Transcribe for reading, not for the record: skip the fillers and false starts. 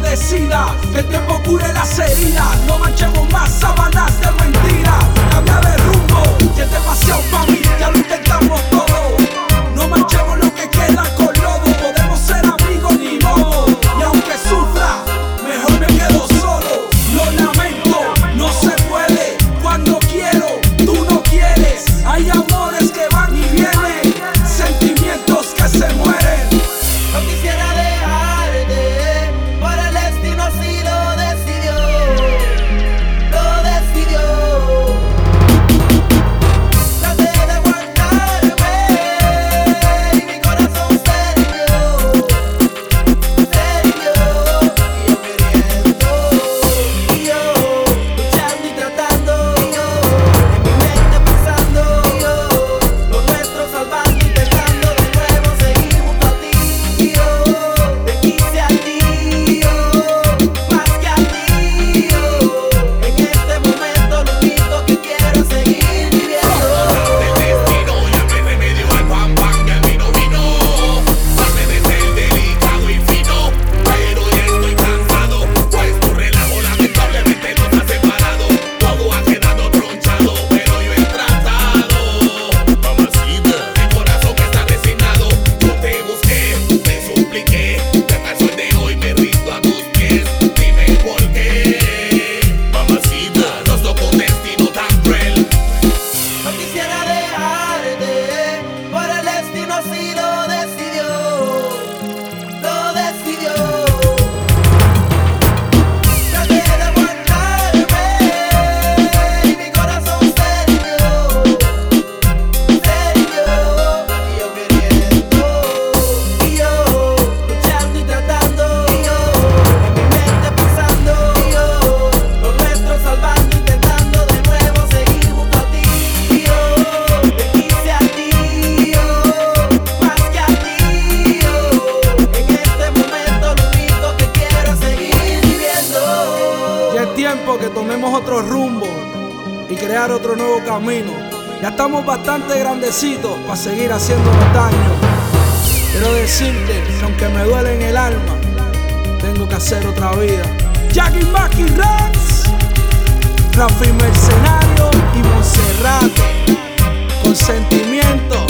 decida, que el tiempo cure las heridas. No manchemos más sábanas de mentiras. Cambia de rumbo, que es demasiado pa' mí, ya lo intentamos todo. No manchemos lo que queda con lodo. Podemos ser amigos ni modo, y aunque sufra, mejor me quedo solo. Lo lamento, no se puede. Cuando quiero, tú no quieres. Hay amores que van y vienen, sentimientos que se mueren. No quisiera dejarte, por el destino así lo decidió. Lo decidió. Traté de aguantarme y mi corazón se rindió. Se rindió. Y yo queriendo, y yo luchando y tratando, y yo en mi mente pensando, y yo lo nuestro salvando, intentando de nuevo seguir junto a ti. Y yo te quise a ti, yo más que a ti, yo en este momento lo único que quiero es seguir viviendo. Del destino ya no hay remedio al pan pan que a mí no vino. Parte de ser delicado y fino, pero ya estoy cansado, pues tu relajo lamentablemente nos ha separado. Todo ha quedado tronchado, pero yo he tratado. Mamacita, el corazón está resignado. Yo te busqué, te supliqué, y hasta el sol de hoy me rindo a tus pies. Dime por qué, mamacita, nos tocó un destino tan cruel. No quisiera dejarte, por el destino así lo decidió. Lo decidió. Traté de aguantarme y mi corazón se rindió. Se rindió. Y yo queriendo, y yo luchando y tratando, y yo en mi mente pensando, y yo lo nuestro salvando, intentando de nuevo seguir junto a ti. Y yo te quise a ti, yo más que a ti, yo en este momento lo único que quiero es seguir viviendo. Ya es tiempo que tomemos otro rumbo y crear otro nuevo camino. Ya estamos bastante grandecitos para seguir haciéndonos daño. Quiero decirte que aunque me duele en el alma, tengo que hacer otra vida. Jackie Mackie Rats, Rafi Mercenario y Monserrate, con sentimiento.